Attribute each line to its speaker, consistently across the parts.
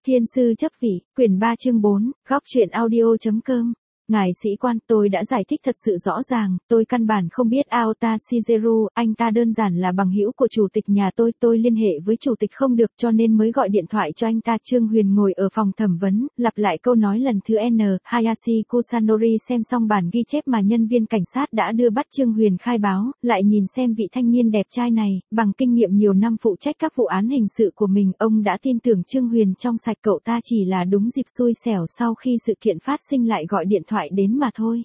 Speaker 1: Thiên sư chấp vị, quyển 3 chương 4, góc truyện audio.com. Ngài sĩ quan, tôi đã giải thích thật sự rõ ràng, tôi căn bản không biết Aota Shigeru, anh ta đơn giản là bằng hữu của chủ tịch nhà tôi liên hệ với chủ tịch không được cho nên mới gọi điện thoại cho anh ta. Trương Huyền ngồi ở phòng thẩm vấn, lặp lại câu nói lần thứ N, Hayashi Kusanori xem xong bản ghi chép mà nhân viên cảnh sát đã đưa bắt Trương Huyền khai báo, lại nhìn xem vị thanh niên đẹp trai này, bằng kinh nghiệm nhiều năm phụ trách các vụ án hình sự của mình, ông đã tin tưởng Trương Huyền trong sạch, cậu ta chỉ là đúng dịp xui xẻo sau khi sự kiện phát sinh lại gọi điện thoại đến mà thôi.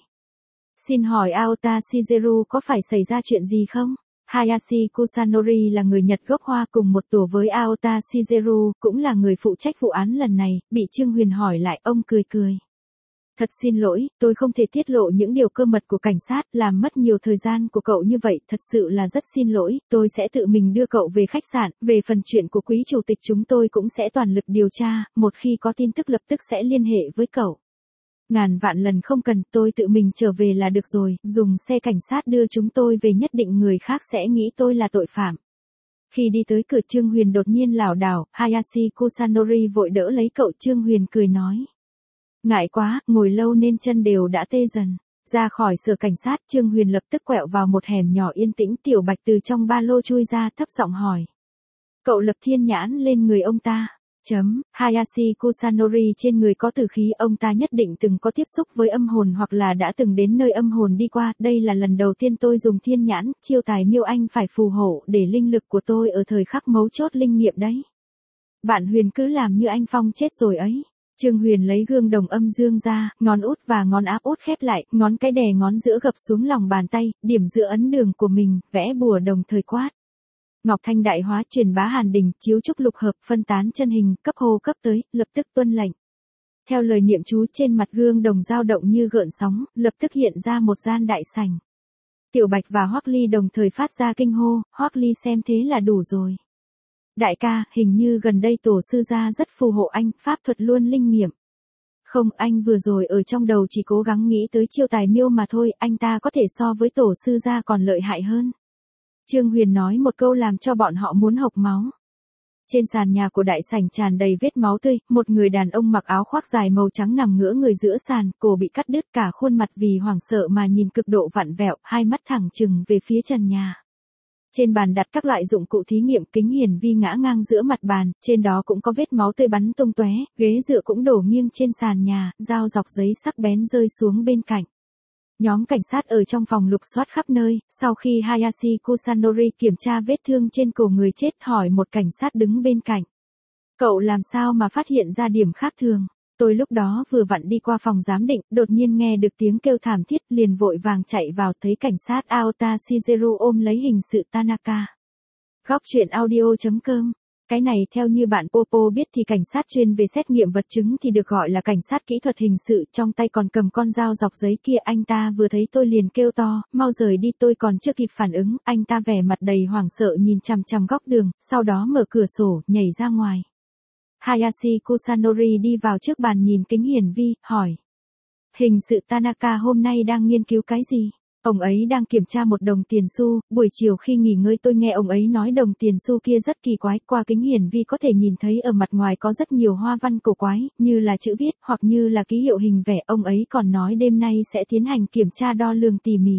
Speaker 1: Xin hỏi Aota Shigeru có phải xảy ra chuyện gì không? Hayashi Kusanori là người Nhật gốc Hoa cùng một tổ với Aota Shigeru, cũng là người phụ trách vụ án lần này, bị Trương Huyền hỏi lại, ông cười cười. Thật xin lỗi, tôi không thể tiết lộ những điều cơ mật của cảnh sát, làm mất nhiều thời gian của cậu như vậy, thật sự là rất xin lỗi, tôi sẽ tự mình đưa cậu về khách sạn, về phần chuyện của quý chủ tịch chúng tôi cũng sẽ toàn lực điều tra, một khi có tin tức lập tức sẽ liên hệ với cậu. Ngàn vạn lần không cần, tôi tự mình trở về là được rồi, dùng xe cảnh sát đưa chúng tôi về nhất định người khác sẽ nghĩ tôi là tội phạm. Khi đi tới cửa Trương Huyền đột nhiên lảo đảo, Hayashi Kusanori vội đỡ lấy cậu. Trương Huyền cười nói. Ngại quá, ngồi lâu nên chân đều đã tê dần. Ra khỏi sở cảnh sát, Trương Huyền lập tức quẹo vào một hẻm nhỏ yên tĩnh. Tiểu Bạch từ trong ba lô chui ra, thấp giọng hỏi. Cậu lập thiên nhãn lên người ông ta. Hayashi Kusanori trên người có tử khí, ông ta nhất định từng có tiếp xúc với âm hồn hoặc là đã từng đến nơi âm hồn đi qua, đây là lần đầu tiên tôi dùng thiên nhãn, chiêu tài miêu anh phải phù hộ để linh lực của tôi ở thời khắc mấu chốt linh nghiệm đấy. Bạn Huyền cứ làm như anh Phong chết rồi ấy. Trương Huyền lấy gương đồng âm dương ra, ngón út và ngón áp út khép lại, ngón cái đè ngón giữa gập xuống lòng bàn tay, điểm giữa ấn đường của mình, vẽ bùa đồng thời quát. Ngọc Thanh đại hóa, truyền bá hàn đình, chiếu trúc lục hợp, phân tán chân hình, cấp hô cấp tới, lập tức tuân lệnh. Theo lời niệm chú trên mặt gương đồng dao động như gợn sóng, lập tức hiện ra một gian đại sảnh. Tiểu Bạch và Hoắc Ly đồng thời phát ra kinh hô, Hoắc Ly xem thế là đủ rồi. Đại ca, hình như gần đây tổ sư gia rất phù hộ anh, pháp thuật luôn linh nghiệm. Không, anh vừa rồi ở trong đầu chỉ cố gắng nghĩ tới chiêu tài miêu mà thôi, anh ta có thể so với tổ sư gia còn lợi hại hơn. Trương Huyền nói một câu làm cho bọn họ muốn hộc máu. Trên sàn nhà của đại sảnh tràn đầy vết máu tươi, một người đàn ông mặc áo khoác dài màu trắng nằm ngửa người giữa sàn, cổ bị cắt đứt, cả khuôn mặt vì hoảng sợ mà nhìn cực độ vặn vẹo, hai mắt thẳng trừng về phía trần nhà. Trên bàn đặt các loại dụng cụ thí nghiệm, kính hiển vi ngã ngang giữa mặt bàn, trên đó cũng có vết máu tươi bắn tung tóe, ghế dựa cũng đổ nghiêng trên sàn nhà, dao dọc giấy sắc bén rơi xuống bên cạnh. Nhóm cảnh sát ở trong phòng lục soát khắp nơi, sau khi Hayashi Kusanori kiểm tra vết thương trên cổ người chết hỏi một cảnh sát đứng bên cạnh. Cậu làm sao mà phát hiện ra điểm khác thường? Tôi lúc đó vừa vặn đi qua phòng giám định, đột nhiên nghe được tiếng kêu thảm thiết, liền vội vàng chạy vào, thấy cảnh sát Aota Shigeru ôm lấy hình sự Tanaka. Góc truyện audio.com. Cái này theo như bạn Popo biết thì cảnh sát chuyên về xét nghiệm vật chứng thì được gọi là cảnh sát kỹ thuật hình sự, trong tay còn cầm con dao dọc giấy kia. Anh ta vừa thấy tôi liền kêu to, mau rời đi, tôi còn chưa kịp phản ứng, anh ta vẻ mặt đầy hoảng sợ nhìn chằm chằm góc đường, sau đó mở cửa sổ, nhảy ra ngoài. Hayashi Kusanori đi vào trước bàn nhìn kính hiển vi, hỏi. Hình sự Tanaka hôm nay đang nghiên cứu cái gì? Ông ấy đang kiểm tra một đồng tiền xu, buổi chiều khi nghỉ ngơi tôi nghe ông ấy nói đồng tiền xu kia rất kỳ quái, qua kính hiển vi có thể nhìn thấy ở mặt ngoài có rất nhiều hoa văn cổ quái, như là chữ viết, hoặc như là ký hiệu hình vẽ, ông ấy còn nói đêm nay sẽ tiến hành kiểm tra đo lường tỉ mỉ.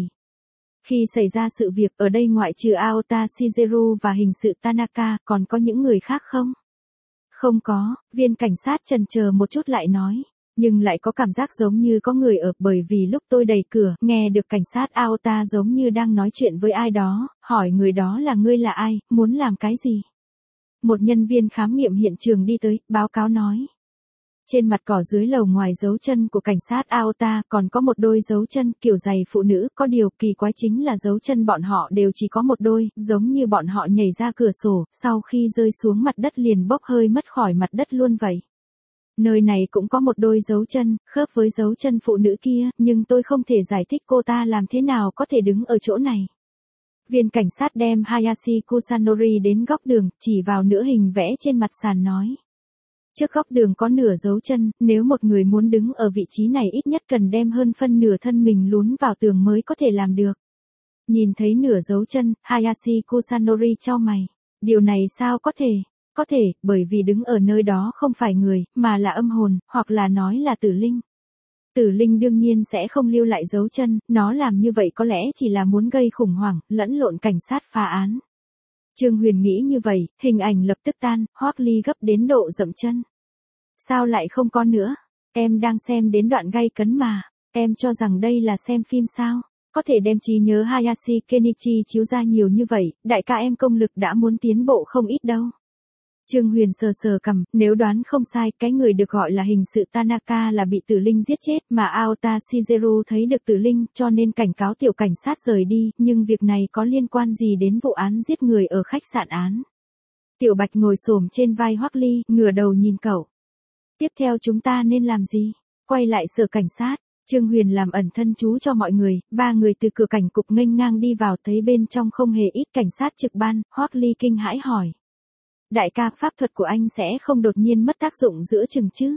Speaker 1: Khi xảy ra sự việc ở đây ngoại trừ Aota Shigeru và hình sự Tanaka, còn có những người khác không? Không có, viên cảnh sát chần chờ một chút lại nói. Nhưng lại có cảm giác giống như có người ở, bởi vì lúc tôi đẩy cửa, nghe được cảnh sát Aota giống như đang nói chuyện với ai đó, hỏi người đó là ngươi là ai, muốn làm cái gì. Một nhân viên khám nghiệm hiện trường đi tới, báo cáo nói. Trên mặt cỏ dưới lầu ngoài dấu chân của cảnh sát Aota còn có một đôi dấu chân kiểu giày phụ nữ, có điều kỳ quái chính là dấu chân bọn họ đều chỉ có một đôi, giống như bọn họ nhảy ra cửa sổ, sau khi rơi xuống mặt đất liền bốc hơi mất khỏi mặt đất luôn vậy. Nơi này cũng có một đôi dấu chân, khớp với dấu chân phụ nữ kia, nhưng tôi không thể giải thích cô ta làm thế nào có thể đứng ở chỗ này. Viên cảnh sát đem Hayashi Kusanori đến góc đường, chỉ vào nửa hình vẽ trên mặt sàn nói. Trước góc đường có nửa dấu chân, nếu một người muốn đứng ở vị trí này ít nhất cần đem hơn phân nửa thân mình lún vào tường mới có thể làm được. Nhìn thấy nửa dấu chân, Hayashi Kusanori chau mày. Điều này sao có thể? Có thể, bởi vì đứng ở nơi đó không phải người, mà là âm hồn, hoặc là nói là tử linh. Tử linh đương nhiên sẽ không lưu lại dấu chân, nó làm như vậy có lẽ chỉ là muốn gây khủng hoảng, lẫn lộn cảnh sát phá án. Trương Huyền nghĩ như vậy, hình ảnh lập tức tan, Hoắc Ly gấp đến độ dậm chân. Sao lại không có nữa? Em đang xem đến đoạn gay cấn mà, em cho rằng đây là xem phim sao? Có thể đem trí nhớ Hayashi Kenichi chiếu ra nhiều như vậy, đại ca em công lực đã muốn tiến bộ không ít đâu. Trương Huyền sờ sờ cằm, nếu đoán không sai, cái người được gọi là hình sự Tanaka là bị tử linh giết chết, mà Aota Shigeru thấy được tử linh, cho nên cảnh cáo tiểu cảnh sát rời đi, nhưng việc này có liên quan gì đến vụ án giết người ở khách sạn án? Tiểu Bạch ngồi xổm trên vai Hoắc Ly, ngửa đầu nhìn cậu. Tiếp theo chúng ta nên làm gì? Quay lại sở cảnh sát. Trương Huyền làm ẩn thân chú cho mọi người, ba người từ cửa cảnh cục nghênh ngang đi vào, thấy bên trong không hề ít cảnh sát trực ban, Hoắc Ly kinh hãi hỏi. Đại ca, pháp thuật của anh sẽ không đột nhiên mất tác dụng giữa chừng chứ?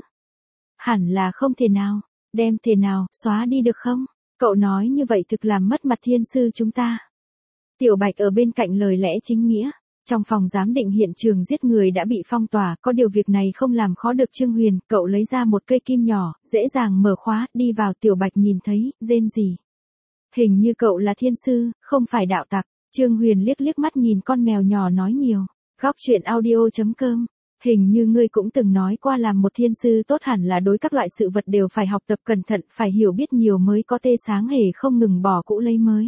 Speaker 1: Hẳn là không thể nào. Đem thể nào, xóa đi được không? Cậu nói như vậy thực làm mất mặt thiên sư chúng ta. Tiểu Bạch ở bên cạnh lời lẽ chính nghĩa. Trong phòng giám định hiện trường giết người đã bị phong tỏa, có điều việc này không làm khó được Trương Huyền, cậu lấy ra một cây kim nhỏ, dễ dàng mở khóa, đi vào. Tiểu Bạch nhìn thấy, rên rỉ. Hình như cậu là thiên sư, không phải đạo tặc. Trương Huyền liếc liếc mắt nhìn con mèo nhỏ nói nhiều. Góc truyện audio.com. Hình như ngươi cũng từng nói qua làm một thiên sư tốt hẳn là đối các loại sự vật đều phải học tập cẩn thận, phải hiểu biết nhiều mới có tê sáng hề không ngừng bỏ cũ lấy mới.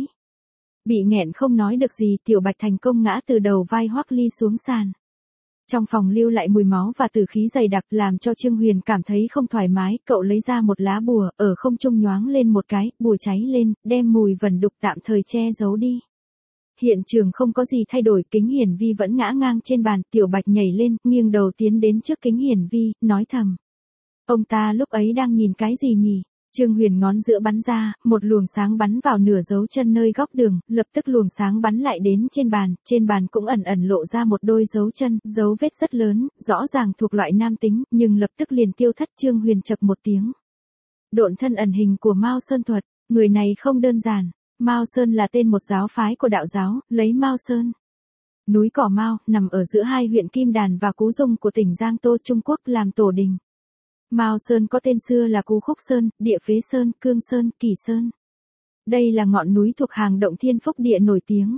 Speaker 1: Bị nghẹn không nói được gì, Tiểu Bạch thành công ngã từ đầu vai Hoắc Ly xuống sàn. Trong phòng lưu lại mùi máu và tử khí dày đặc làm cho Trương Huyền cảm thấy không thoải mái, cậu lấy ra một lá bùa, ở không trung nhoáng lên một cái, bùa cháy lên, đem mùi vẩn đục tạm thời che giấu đi. Hiện trường không có gì thay đổi, kính hiển vi vẫn ngã ngang trên bàn, Tiểu Bạch nhảy lên, nghiêng đầu tiến đến trước kính hiển vi, nói thầm. Ông ta lúc ấy đang nhìn cái gì nhỉ? Trương Huyền ngón giữa bắn ra, một luồng sáng bắn vào nửa dấu chân nơi góc đường, lập tức luồng sáng bắn lại đến trên bàn cũng ẩn ẩn lộ ra một đôi dấu chân, dấu vết rất lớn, rõ ràng thuộc loại nam tính, nhưng lập tức liền tiêu thất. Trương Huyền chậc một tiếng. Độn thân ẩn hình của Mao Sơn thuật, người này không đơn giản. Mao Sơn là tên một giáo phái của đạo giáo, lấy Mao Sơn. Núi Cỏ Mao, nằm ở giữa hai huyện Kim Đàn và Cú Dung của tỉnh Giang Tô, Trung Quốc làm tổ đình. Mao Sơn có tên xưa là Cú Khúc Sơn, Địa Phế Sơn, Cương Sơn, Kỳ Sơn. Đây là ngọn núi thuộc hàng động Thiên Phúc Địa nổi tiếng.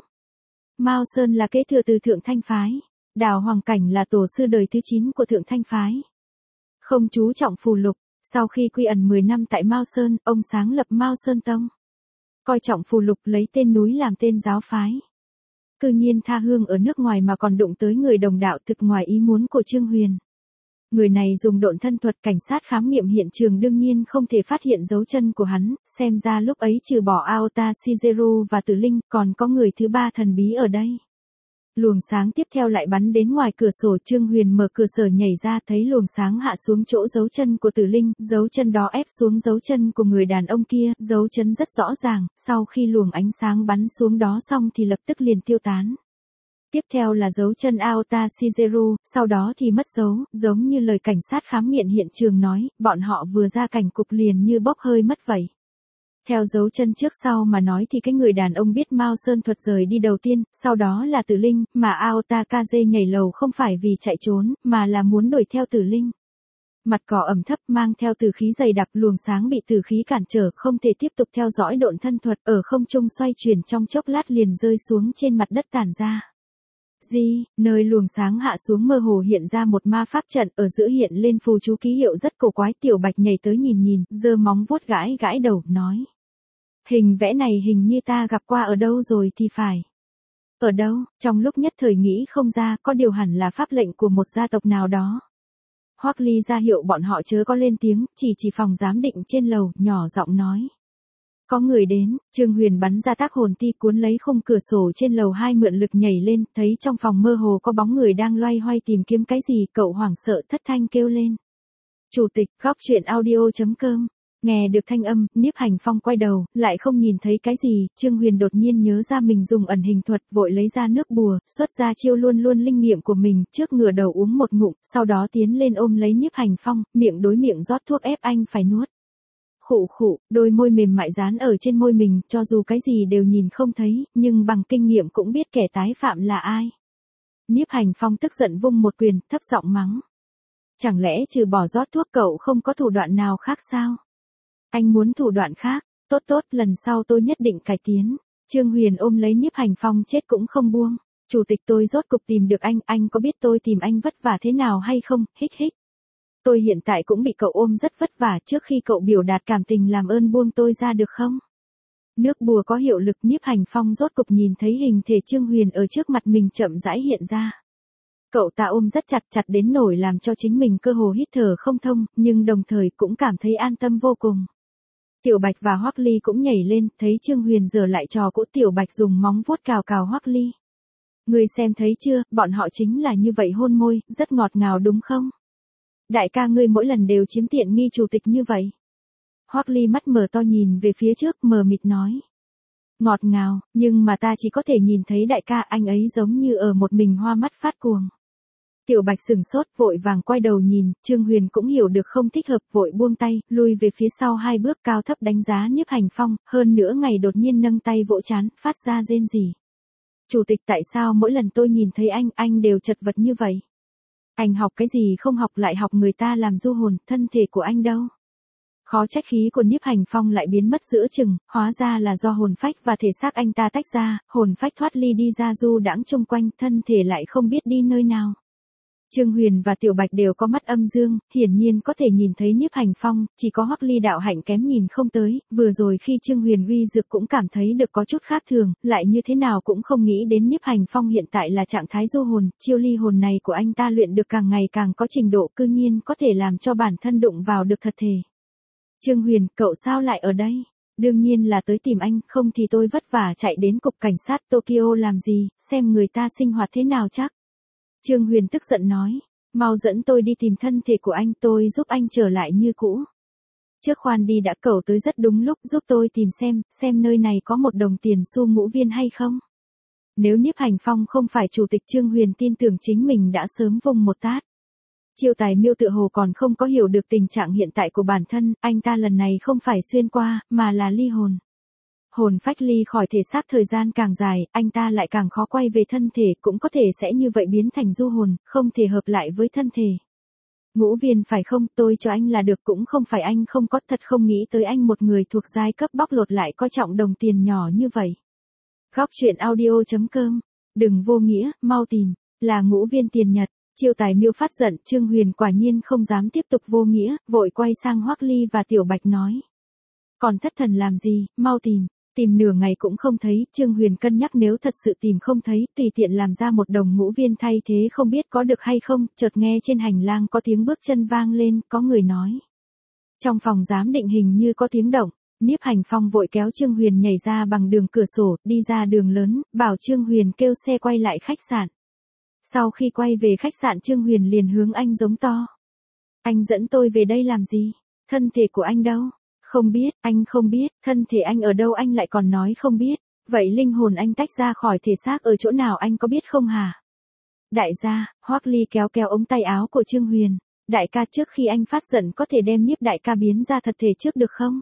Speaker 1: Mao Sơn là kế thừa từ Thượng Thanh Phái. Đào Hoàng Cảnh là tổ sư đời thứ 9 của Thượng Thanh Phái. Không chú trọng phù lục, sau khi quy ẩn 10 năm tại Mao Sơn, ông sáng lập Mao Sơn Tông. Coi trọng phù lục, lấy tên núi làm tên giáo phái. Cư nhiên tha hương ở nước ngoài mà còn đụng tới người đồng đạo, thực ngoài ý muốn của Trương Huyền. Người này dùng độn thân thuật, cảnh sát khám nghiệm hiện trường đương nhiên không thể phát hiện dấu chân của hắn, xem ra lúc ấy trừ bỏ Aota Shigeru và Tử Linh, còn có người thứ ba thần bí ở đây. Luồng sáng tiếp theo lại bắn đến ngoài cửa sổ, Trương Huyền mở cửa sổ nhảy ra, thấy luồng sáng hạ xuống chỗ dấu chân của Tử Linh, dấu chân đó ép xuống dấu chân của người đàn ông kia, dấu chân rất rõ ràng, sau khi luồng ánh sáng bắn xuống đó xong thì lập tức liền tiêu tán. Tiếp theo là dấu chân Aota Shigeru, sau đó thì mất dấu, giống như lời cảnh sát khám nghiệm hiện trường nói, bọn họ vừa ra cảnh cục liền như bốc hơi mất vậy. Theo dấu chân trước sau mà nói thì cái người đàn ông biết Mao Sơn thuật rời đi đầu tiên, sau đó là Tử Linh, mà Aota Kaze nhảy lầu không phải vì chạy trốn, mà là muốn đuổi theo Tử Linh. Mặt cỏ ẩm thấp mang theo tử khí dày đặc, luồng sáng bị tử khí cản trở, không thể tiếp tục theo dõi độn thân thuật, ở không trung xoay chuyển trong chốc lát liền rơi xuống trên mặt đất tản ra. Nơi luồng sáng hạ xuống mơ hồ hiện ra một ma pháp trận, ở giữa hiện lên phù chú ký hiệu rất cổ quái. Tiểu Bạch nhảy tới nhìn, giơ móng vuốt gãi đầu, nói. Hình vẽ này hình như ta gặp qua ở đâu rồi thì phải. Ở đâu? Trong lúc nhất thời nghĩ không ra, có điều hẳn là pháp lệnh của một gia tộc nào đó. Hoắc Ly ra hiệu bọn họ chớ có lên tiếng, chỉ phòng giám định trên lầu, nhỏ giọng nói. Có người đến, Trương Huyền bắn ra tác hồn ti cuốn lấy khung cửa sổ trên lầu 2 mượn lực nhảy lên, thấy trong phòng mơ hồ có bóng người đang loay hoay tìm kiếm cái gì, cậu hoảng sợ thất thanh kêu lên. Chủ tịch, góc truyện audio.com. Nghe được thanh âm, Niếp Hành Phong quay đầu, lại không nhìn thấy cái gì, Trương Huyền đột nhiên nhớ ra mình dùng ẩn hình thuật, vội lấy ra nước bùa, xuất ra chiêu luôn linh nghiệm của mình, trước ngửa đầu uống một ngụm, sau đó tiến lên ôm lấy Niếp Hành Phong, miệng đối miệng rót thuốc ép anh phải nuốt. Khụ, đôi môi mềm mại dán ở trên môi mình, cho dù cái gì đều nhìn không thấy, nhưng bằng kinh nghiệm cũng biết kẻ tái phạm là ai. Nhiếp Hành Phong tức giận vung một quyền, thấp giọng mắng. Chẳng lẽ trừ bỏ rót thuốc cậu không có thủ đoạn nào khác sao? Anh muốn thủ đoạn khác, tốt tốt, lần sau tôi nhất định cải tiến. Trương Huyền ôm lấy Nhiếp Hành Phong chết cũng không buông. Chủ tịch, tôi rốt cục tìm được anh có biết tôi tìm anh vất vả thế nào hay không, hích hích. Tôi hiện tại cũng bị cậu ôm rất vất vả, trước khi cậu biểu đạt cảm tình làm ơn buông tôi ra được không? Nước bùa có hiệu lực, Nhiếp Hành Phong rốt cục nhìn thấy hình thể Trương Huyền ở trước mặt mình chậm rãi hiện ra. Cậu ta ôm rất chặt, chặt đến nỗi làm cho chính mình cơ hồ hít thở không thông, nhưng đồng thời cũng cảm thấy an tâm vô cùng. Tiểu Bạch và Hoắc Ly cũng nhảy lên, thấy Trương Huyền giở lại trò cũ. Tiểu Bạch dùng móng vuốt cào cào Hoắc Ly. Ngươi xem thấy chưa, bọn họ chính là như vậy hôn môi, rất ngọt ngào đúng không? Đại ca ngươi mỗi lần đều chiếm tiện nghi chủ tịch như vậy. Hoắc Ly mắt mở to nhìn về phía trước, mờ mịt nói. Ngọt ngào, nhưng mà ta chỉ có thể nhìn thấy đại ca, anh ấy giống như ở một mình hoa mắt phát cuồng. Tiểu Bạch sừng sốt, vội vàng quay đầu nhìn, Trương Huyền cũng hiểu được không thích hợp, vội buông tay, lui về phía sau 2 bước, cao thấp đánh giá Nhiếp Hành Phong, hơn nữa ngày đột nhiên nâng tay vỗ trán, phát ra rên rỉ. Chủ tịch, tại sao mỗi lần tôi nhìn thấy anh đều chật vật như vậy? Anh học cái gì không học, lại học người ta làm du hồn, thân thể của anh đâu? Khó trách khí của Nhiếp Hành Phong lại biến mất giữa chừng, hóa ra là do hồn phách và thể xác anh ta tách ra, hồn phách thoát ly đi ra du đãng chung quanh, thân thể lại không biết đi nơi nào. Trương Huyền và Tiểu Bạch đều có mắt âm dương, hiển nhiên có thể nhìn thấy Nhiếp Hành Phong, chỉ có Hoắc Ly đạo hạnh kém nhìn không tới, vừa rồi khi Trương Huyền uy dược cũng cảm thấy được có chút khác thường, lại như thế nào cũng không nghĩ đến Nhiếp Hành Phong hiện tại là trạng thái du hồn, chiêu ly hồn này của anh ta luyện được càng ngày càng có trình độ, cư nhiên có thể làm cho bản thân đụng vào được thật thể. Trương Huyền, cậu sao lại ở đây? Đương nhiên là tới tìm anh, không thì tôi vất vả chạy đến cục cảnh sát Tokyo làm gì, xem người ta sinh hoạt thế nào chắc. Trương Huyền tức giận nói, mau dẫn tôi đi tìm thân thể của anh, tôi giúp anh trở lại như cũ. Trước khoan đi đã, cậu tới rất đúng lúc, giúp tôi tìm xem nơi này có một đồng tiền xu ngũ viên hay không. Nếu Nhiếp Hành Phong không phải chủ tịch, Trương Huyền tin tưởng chính mình đã sớm vung một tát. Chiêu Tài Miêu tựa hồ còn không có hiểu được tình trạng hiện tại của bản thân, anh ta lần này không phải xuyên qua, mà là ly hồn. Hồn phách ly khỏi thể xác thời gian càng dài, anh ta lại càng khó quay về thân thể, cũng có thể sẽ như vậy biến thành du hồn, không thể hợp lại với thân thể. Ngũ viên phải không, tôi cho anh là được, cũng không phải anh không có, thật không nghĩ tới anh một người thuộc giai cấp bóc lột lại coi trọng đồng tiền nhỏ như vậy. Góc truyện audio.com, đừng vô nghĩa, mau tìm, là ngũ viên tiền Nhật. Chiêu Tài Miêu phát giận, Trương Huyền quả nhiên không dám tiếp tục vô nghĩa, vội quay sang Hoắc Ly và Tiểu Bạch nói. Còn thất thần làm gì, mau tìm nửa ngày cũng không thấy. Trương Huyền cân nhắc nếu thật sự tìm không thấy, tùy tiện làm ra một đồng ngũ viên thay thế, không biết có được hay không, chợt nghe trên hành lang có tiếng bước chân vang lên, có người nói. Trong phòng giám định hình như có tiếng động, Nhiếp Hành Phong vội kéo Trương Huyền nhảy ra bằng đường cửa sổ, đi ra đường lớn, bảo Trương Huyền kêu xe quay lại khách sạn. Sau khi quay về khách sạn, Trương Huyền liền hướng anh giống to. Anh dẫn tôi về đây làm gì? Thân thể của anh đâu? Không biết, anh không biết, thân thể anh ở đâu anh lại còn nói không biết, vậy linh hồn anh tách ra khỏi thể xác ở chỗ nào anh có biết không hả? Đại gia, Hoắc Ly kéo kéo ống tay áo của Trương Huyền, đại ca, trước khi anh phát giận có thể đem Nhiếp đại ca biến ra thật thể trước được không?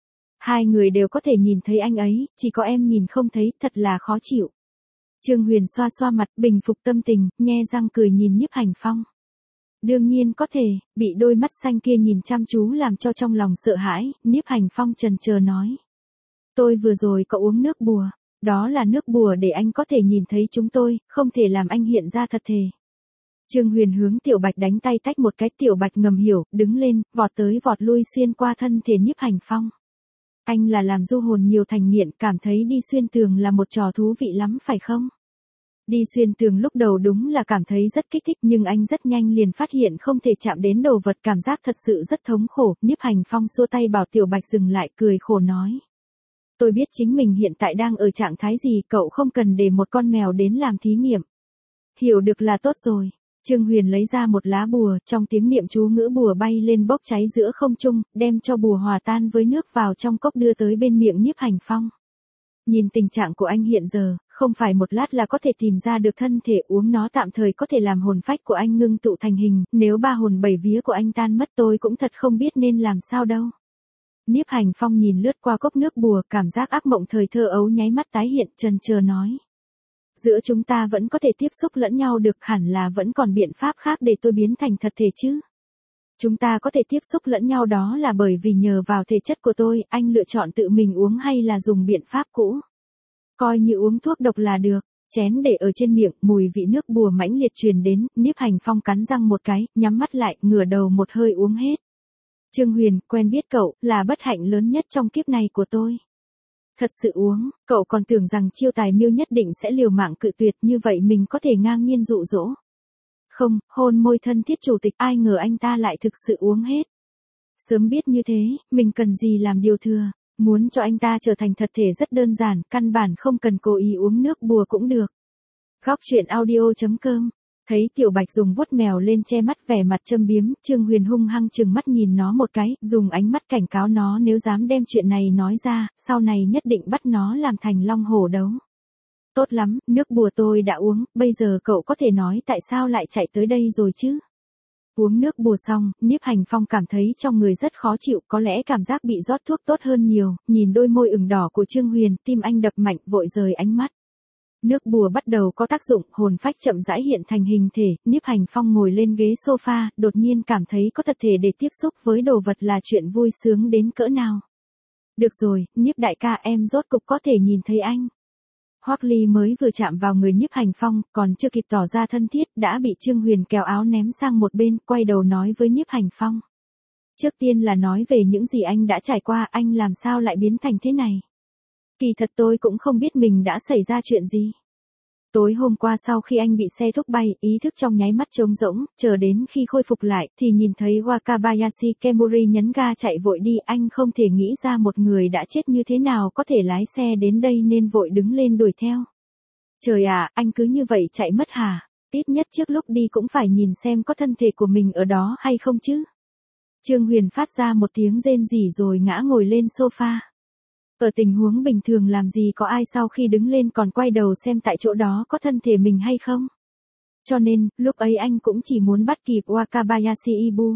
Speaker 1: Hai người đều có thể nhìn thấy anh ấy, chỉ có em nhìn không thấy, thật là khó chịu. Trương Huyền xoa xoa mặt, bình phục tâm tình, nhe răng cười nhìn Nhiếp Hành Phong. Đương nhiên có thể, bị đôi mắt xanh kia nhìn chăm chú làm cho trong lòng sợ hãi, Nhiếp Hành Phong chần chờ nói. Tôi vừa rồi có uống nước bùa, đó là nước bùa để anh có thể nhìn thấy chúng tôi, không thể làm anh hiện ra thật thể. Trương Huyền hướng Tiểu Bạch đánh tay tách một cái, Tiểu Bạch ngầm hiểu, đứng lên, vọt tới vọt lui xuyên qua thân thể Nhiếp Hành Phong. Anh là làm du hồn nhiều thành nghiện, cảm thấy đi xuyên tường là một trò thú vị lắm phải không? Đi xuyên tường lúc đầu đúng là cảm thấy rất kích thích, nhưng anh rất nhanh liền phát hiện không thể chạm đến đồ vật, cảm giác thật sự rất thống khổ. Nhiếp Hành Phong xua tay bảo Tiểu Bạch dừng lại, cười khổ nói. Tôi biết chính mình hiện tại đang ở trạng thái gì, cậu không cần để một con mèo đến làm thí nghiệm. Hiểu được là tốt rồi. Trương Huyền lấy ra một lá bùa, trong tiếng niệm chú ngữ bùa bay lên bốc cháy giữa không trung, đem cho bùa hòa tan với nước vào trong cốc đưa tới bên miệng Nhiếp Hành Phong. Nhìn tình trạng của anh hiện giờ, không phải một lát là có thể tìm ra được thân thể, uống nó tạm thời có thể làm hồn phách của anh ngưng tụ thành hình, nếu 3 hồn 7 vía của anh tan mất tôi cũng thật không biết nên làm sao đâu. Nhiếp Hành Phong nhìn lướt qua cốc nước bùa, cảm giác ác mộng thời thơ ấu nháy mắt tái hiện, chần chờ nói. Giữa chúng ta vẫn có thể tiếp xúc lẫn nhau được, hẳn là vẫn còn biện pháp khác để tôi biến thành thật thể chứ. Chúng ta có thể tiếp xúc lẫn nhau đó là bởi vì nhờ vào thể chất của tôi, anh lựa chọn tự mình uống hay là dùng biện pháp cũ. Coi như uống thuốc độc là được. Chén để ở trên miệng, mùi vị nước bùa mãnh liệt truyền đến, Nhiếp Hành Phong cắn răng một cái, nhắm mắt lại, ngửa đầu một hơi uống hết. Trương Huyền, quen biết cậu, là bất hạnh lớn nhất trong kiếp này của tôi. Thật sự uống, cậu còn tưởng rằng Chiêu Tài Miêu nhất định sẽ liều mạng cự tuyệt, như vậy mình có thể ngang nhiên dụ dỗ. Không, hôn môi thân thiết chủ tịch, ai ngờ anh ta lại thực sự uống hết. Sớm biết như thế, mình cần gì làm điều thừa. Muốn cho anh ta trở thành thật thể rất đơn giản, căn bản không cần cố ý uống nước bùa cũng được. Góc truyện audio.com. Thấy Tiểu Bạch dùng vuốt mèo lên che mắt vẻ mặt châm biếm, Trương Huyền hung hăng trừng mắt nhìn nó một cái, dùng ánh mắt cảnh cáo nó nếu dám đem chuyện này nói ra, sau này nhất định bắt nó làm thành long hổ đấu. Tốt lắm, nước bùa tôi đã uống, bây giờ cậu có thể nói tại sao lại chạy tới đây rồi chứ? Uống nước bùa xong, Nhiếp Hành Phong cảm thấy trong người rất khó chịu, có lẽ cảm giác bị rót thuốc tốt hơn nhiều, nhìn đôi môi ửng đỏ của Trương Huyền, tim anh đập mạnh, vội rời ánh mắt. Nước bùa bắt đầu có tác dụng, hồn phách chậm rãi hiện thành hình thể, Nhiếp Hành Phong ngồi lên ghế sofa, đột nhiên cảm thấy có thật thể để tiếp xúc với đồ vật là chuyện vui sướng đến cỡ nào. Được rồi, Nhiếp đại ca, em rốt cục có thể nhìn thấy anh. Hoắc Ly mới vừa chạm vào người Nhiếp Hành Phong, còn chưa kịp tỏ ra thân thiết, đã bị Trương Huyền kéo áo ném sang một bên, quay đầu nói với Nhiếp Hành Phong. Trước tiên là nói về những gì anh đã trải qua, anh làm sao lại biến thành thế này. Kỳ thật tôi cũng không biết mình đã xảy ra chuyện gì. Tối hôm qua sau khi anh bị xe thúc bay, ý thức trong nháy mắt trống rỗng, chờ đến khi khôi phục lại, thì nhìn thấy Wakabayashi Kemuri nhấn ga chạy vội đi, anh không thể nghĩ ra một người đã chết như thế nào có thể lái xe đến đây nên vội đứng lên đuổi theo. Trời ạ, anh cứ như vậy chạy mất hả? Ít nhất trước lúc đi cũng phải nhìn xem có thân thể của mình ở đó hay không chứ. Trương Huyền phát ra một tiếng rên rỉ rồi ngã ngồi lên sofa. Ở tình huống bình thường làm gì có ai sau khi đứng lên còn quay đầu xem tại chỗ đó có thân thể mình hay không. Cho nên, lúc ấy anh cũng chỉ muốn bắt kịp Wakabayashi Ibu.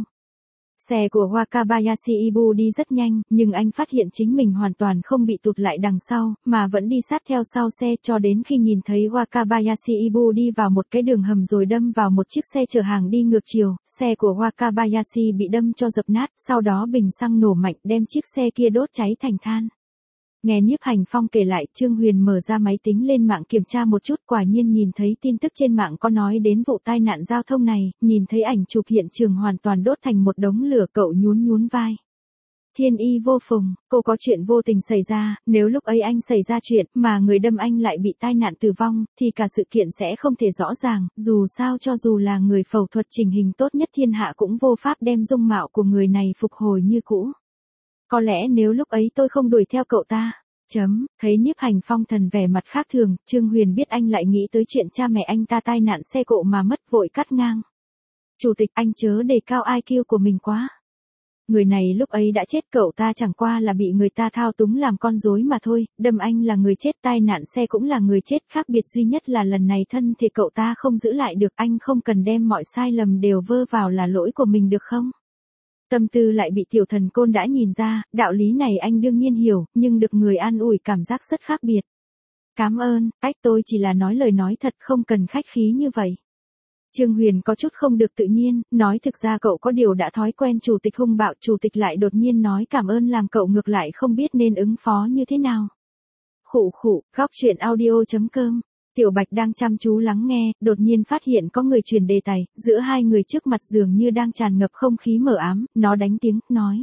Speaker 1: Xe của Wakabayashi Ibu đi rất nhanh, nhưng anh phát hiện chính mình hoàn toàn không bị tụt lại đằng sau, mà vẫn đi sát theo sau xe cho đến khi nhìn thấy Wakabayashi Ibu đi vào một cái đường hầm rồi đâm vào một chiếc xe chở hàng đi ngược chiều, xe của Wakabayashi bị đâm cho dập nát, sau đó bình xăng nổ mạnh đem chiếc xe kia đốt cháy thành than. Nghe Nhiếp Hành Phong kể lại, Trương Huyền mở ra máy tính lên mạng kiểm tra một chút, quả nhiên nhìn thấy tin tức trên mạng có nói đến vụ tai nạn giao thông này, nhìn thấy ảnh chụp hiện trường hoàn toàn đốt thành một đống lửa, cậu nhún nhún vai. Thiên y vô phùng, cô có chuyện vô tình xảy ra, nếu lúc ấy anh xảy ra chuyện mà người đâm anh lại bị tai nạn tử vong, thì cả sự kiện sẽ không thể rõ ràng, dù sao cho dù là người phẫu thuật chỉnh hình tốt nhất thiên hạ cũng vô pháp đem dung mạo của người này phục hồi như cũ. Có lẽ nếu lúc ấy tôi không đuổi theo cậu ta. Thấy Nhiếp Hành Phong thần vẻ mặt khác thường, Trương Huyền biết anh lại nghĩ tới chuyện cha mẹ anh ta tai nạn xe cộ mà mất, vội cắt ngang. Chủ tịch, anh chớ đề cao IQ của mình quá. Người này lúc ấy đã chết, cậu ta chẳng qua là bị người ta thao túng làm con rối mà thôi, đâm anh là người chết, tai nạn xe cũng là người chết, khác biệt duy nhất là lần này thân thì cậu ta không giữ lại được, anh không cần đem mọi sai lầm đều vơ vào là lỗi của mình được không? Tâm tư lại bị tiểu thần côn đã nhìn ra, đạo lý này anh đương nhiên hiểu, nhưng được người an ủi cảm giác rất khác biệt. Cảm ơn, tôi chỉ là nói lời nói thật, không cần khách khí như vậy. Trương Huyền có chút không được tự nhiên, nói thực ra cậu có điều đã thói quen chủ tịch hung bạo, chủ tịch lại đột nhiên nói cảm ơn làm cậu ngược lại không biết nên ứng phó như thế nào. Khụ khụ, góc truyện audio.com. Tiểu Bạch đang chăm chú lắng nghe, đột nhiên phát hiện có người truyền đề tài, giữa hai người trước mặt dường như đang tràn ngập không khí mờ ám, nó đánh tiếng, nói.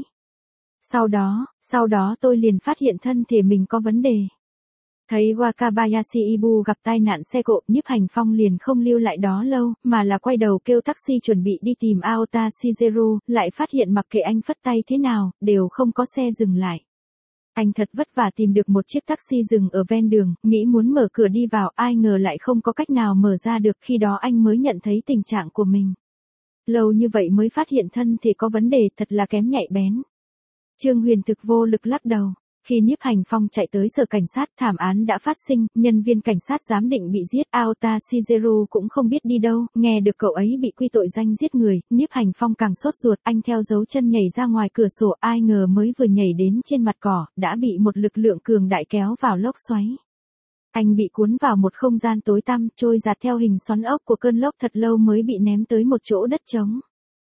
Speaker 1: Sau đó tôi liền phát hiện thân thể mình có vấn đề. Thấy Wakabayashi Ibu gặp tai nạn xe cộ, Nhiếp Hành Phong liền không lưu lại đó lâu, mà là quay đầu kêu taxi chuẩn bị đi tìm Aota Shigeru, lại phát hiện mặc kệ anh phất tay thế nào, đều không có xe dừng lại. Anh thật vất vả tìm được một chiếc taxi dừng ở ven đường, nghĩ muốn mở cửa đi vào, ai ngờ lại không có cách nào mở ra được, khi đó anh mới nhận thấy tình trạng của mình. Lâu như vậy mới phát hiện thân thể có vấn đề, thật là kém nhạy bén. Trương Huyền thực vô lực lắc đầu. Khi Nhiếp Hành Phong chạy tới sở cảnh sát, thảm án đã phát sinh, nhân viên cảnh sát giám định bị giết, Aota Shigeru cũng không biết đi đâu, nghe được cậu ấy bị quy tội danh giết người, Nhiếp Hành Phong càng sốt ruột, anh theo dấu chân nhảy ra ngoài cửa sổ, ai ngờ mới vừa nhảy đến trên mặt cỏ, đã bị một lực lượng cường đại kéo vào lốc xoáy. Anh bị cuốn vào một không gian tối tăm, trôi dạt theo hình xoắn ốc của cơn lốc thật lâu mới bị ném tới một chỗ đất trống.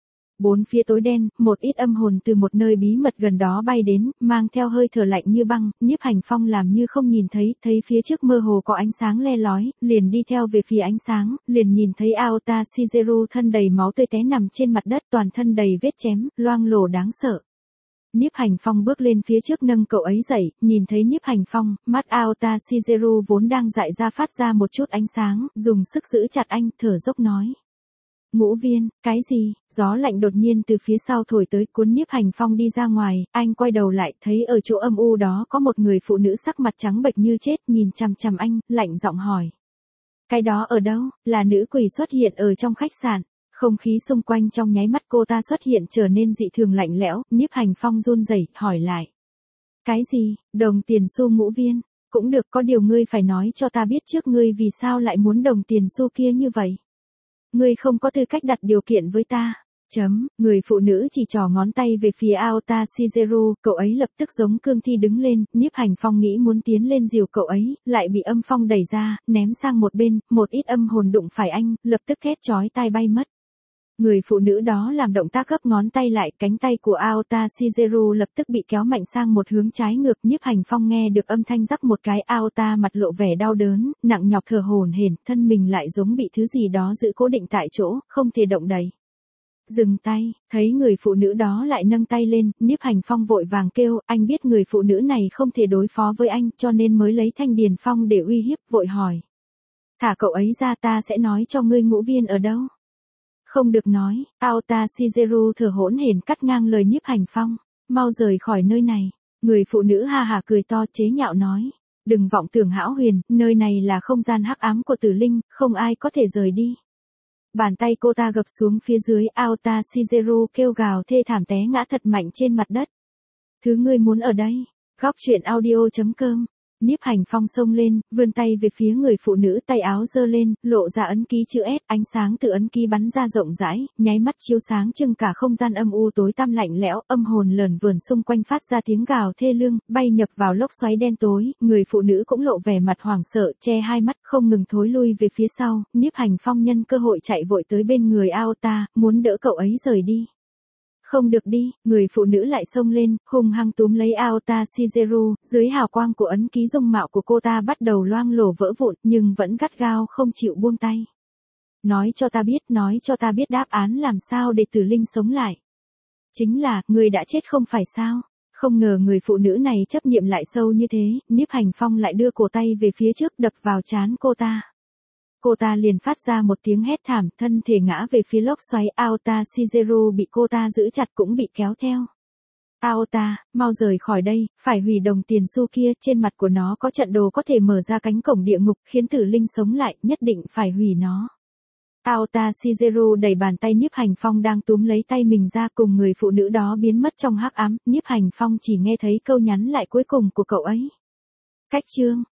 Speaker 1: Bốn phía tối đen, một ít âm hồn từ một nơi bí mật gần đó bay đến, mang theo hơi thở lạnh như băng, Nhiếp Hành Phong làm như không nhìn thấy, thấy phía trước mơ hồ có ánh sáng le lói, liền đi theo về phía ánh sáng, liền nhìn thấy Aota Shigeru thân đầy máu tươi té nằm trên mặt đất, toàn thân đầy vết chém, loang lổ đáng sợ. Nhiếp Hành Phong bước lên phía trước nâng cậu ấy dậy, nhìn thấy Nhiếp Hành Phong, mắt Aota Shigeru vốn đang dại ra phát ra một chút ánh sáng, dùng sức giữ chặt anh, thở dốc nói. Ngũ Viên, cái gì? Gió lạnh đột nhiên từ phía sau thổi tới, cuốn Nhiếp Hành Phong đi ra ngoài, anh quay đầu lại, thấy ở chỗ âm u đó có một người phụ nữ sắc mặt trắng bệch như chết, nhìn chằm chằm anh, lạnh giọng hỏi. Cái đó ở đâu? Là nữ quỷ xuất hiện ở trong khách sạn. Không khí xung quanh trong nháy mắt cô ta xuất hiện trở nên dị thường lạnh lẽo, Nhiếp Hành Phong run rẩy, hỏi lại. Cái gì? Đồng tiền xu Ngũ Viên? Cũng được, có điều ngươi phải nói cho ta biết trước ngươi vì sao lại muốn đồng tiền xu kia như vậy. Ngươi không có tư cách đặt điều kiện với ta. Người phụ nữ chỉ trỏ ngón tay về phía Aota Shigeru, cậu ấy lập tức giống cương thi đứng lên, Nhiếp Hành Phong nghĩ muốn tiến lên dìu cậu ấy, lại bị âm phong đẩy ra, ném sang một bên, một ít âm hồn đụng phải anh, lập tức thét chói tai bay mất. Người phụ nữ đó làm động tác gấp ngón tay lại, cánh tay của Aota Shigeru lập tức bị kéo mạnh sang một hướng trái ngược, Nhiếp Hành Phong nghe được âm thanh rắc một cái, Aota mặt lộ vẻ đau đớn, nặng nhọc thở hổn hển, thân mình lại giống bị thứ gì đó giữ cố định tại chỗ, không thể động đậy. Dừng tay, thấy người phụ nữ đó lại nâng tay lên, Nhiếp Hành Phong vội vàng kêu, anh biết người phụ nữ này không thể đối phó với anh, cho nên mới lấy thanh điền phong để uy hiếp, vội hỏi. Thả cậu ấy ra, ta sẽ nói cho ngươi Ngũ Viên ở đâu. Không được nói, Aota Shigeru thở hỗn hển cắt ngang lời Nhiếp Hành Phong, mau rời khỏi nơi này. Người phụ nữ ha hả cười to chế nhạo nói, đừng vọng tưởng hão huyền, nơi này là không gian hắc ám của tử linh, không ai có thể rời đi. Bàn tay cô ta gập xuống phía dưới, Aota Shigeru kêu gào thê thảm té ngã thật mạnh trên mặt đất. Thứ ngươi muốn ở đây? Góc truyện audio.com. Nhiếp Hành Phong xông lên, vươn tay về phía người phụ nữ, tay áo giơ lên, lộ ra ấn ký chữ S, ánh sáng từ ấn ký bắn ra rộng rãi, nháy mắt chiếu sáng trưng cả không gian âm u tối tăm lạnh lẽo, âm hồn lởn vởn xung quanh phát ra tiếng gào thê lương, bay nhập vào lốc xoáy đen tối, người phụ nữ cũng lộ vẻ mặt hoảng sợ, che hai mắt, không ngừng thối lui về phía sau, Nhiếp Hành Phong nhân cơ hội chạy vội tới bên người Aota, muốn đỡ cậu ấy rời đi. Không được đi, người phụ nữ lại xông lên, hung hăng túm lấy Aota Shigeru, dưới hào quang của ấn ký dung mạo của cô ta bắt đầu loang lổ vỡ vụn, nhưng vẫn gắt gao không chịu buông tay. Nói cho ta biết đáp án làm sao để tử linh sống lại. Chính là, người đã chết không phải sao? Không ngờ người phụ nữ này chấp niệm lại sâu như thế, Nhiếp Hành Phong lại đưa cổ tay về phía trước đập vào trán cô ta. Cô ta liền phát ra một tiếng hét thảm, thân thể ngã về phía lốc xoáy, Aota Shigeru bị cô ta giữ chặt cũng bị kéo theo. Aota, mau rời khỏi đây, phải hủy đồng tiền xu kia, trên mặt của nó có trận đồ có thể mở ra cánh cổng địa ngục, khiến tử linh sống lại, nhất định phải hủy nó. Aota Shigeru đẩy bàn tay Nhiếp Hành Phong đang túm lấy tay mình ra, cùng người phụ nữ đó biến mất trong hắc ám, Nhiếp Hành Phong chỉ nghe thấy câu nhắn lại cuối cùng của cậu ấy. Cách chương